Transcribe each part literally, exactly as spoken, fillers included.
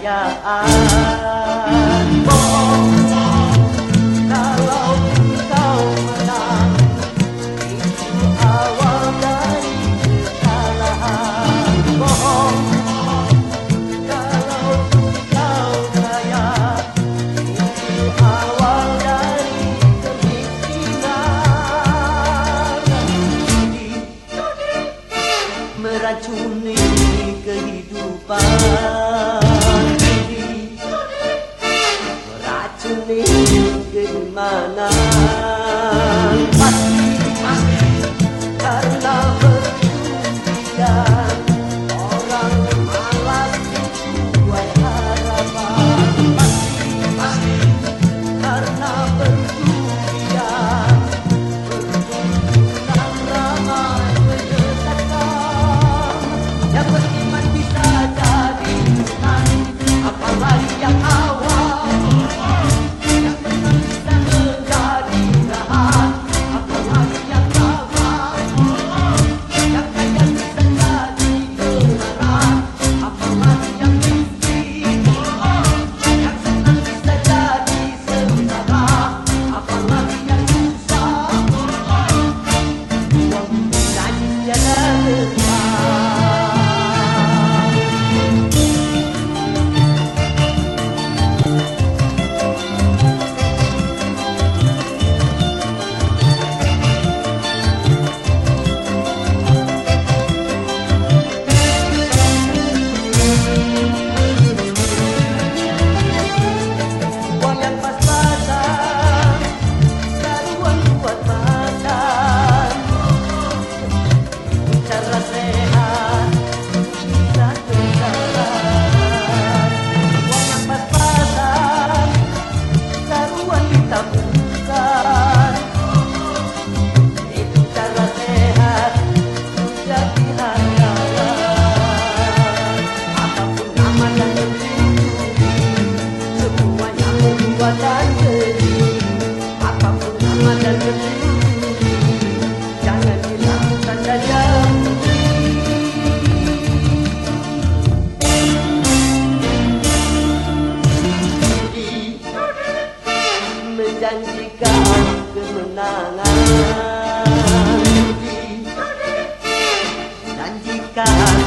kekayaan. Bohong kalau kau menang, itu awal dari kesalahan. Bohong kalau kau kaya, itu awal dari kemiskinan. Meracuni kehidupan, meracuni keimanan. Pasti karena berjudian, orang malas membuat harapan. Pasti karena berjudian, pertunjukan ramai menyesatkan. Yang beriman bisa jadi menang, apalagi yang awal. Yang menang bisa menjadi jahat, apalagi yang gagal. Yang kaya bisa jadi kebenaran, apalagi yang miskin. Yang senang bisa jadi sengsara, apalagi yang susah. Uang menjadi tiada lepas. Uang yang pas-pasan, taruhan buat makan. Cara sehat, bisa berjalan. Uang yang pas-pasan, taruhan ditabungkan. Itu cara sehat, jadi andalan. Apapun aman dan terlindungi, semuanya membuat dan geli. Apapun aman dan terlindungi, jangan dilakukan dan yang menjanjikan kemenangan, janjikan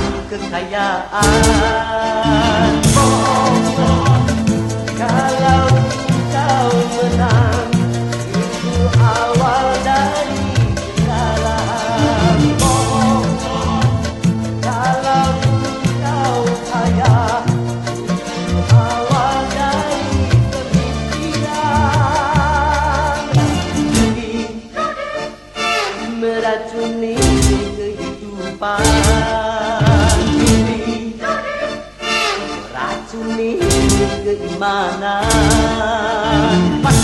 kekayaan. Bohong kalau kau menang, itu awal dari kesalahan. Bohong kalau kau kaya, itu awal dari kemiskinan. Meracuni kehidupan, meracuni keimanan.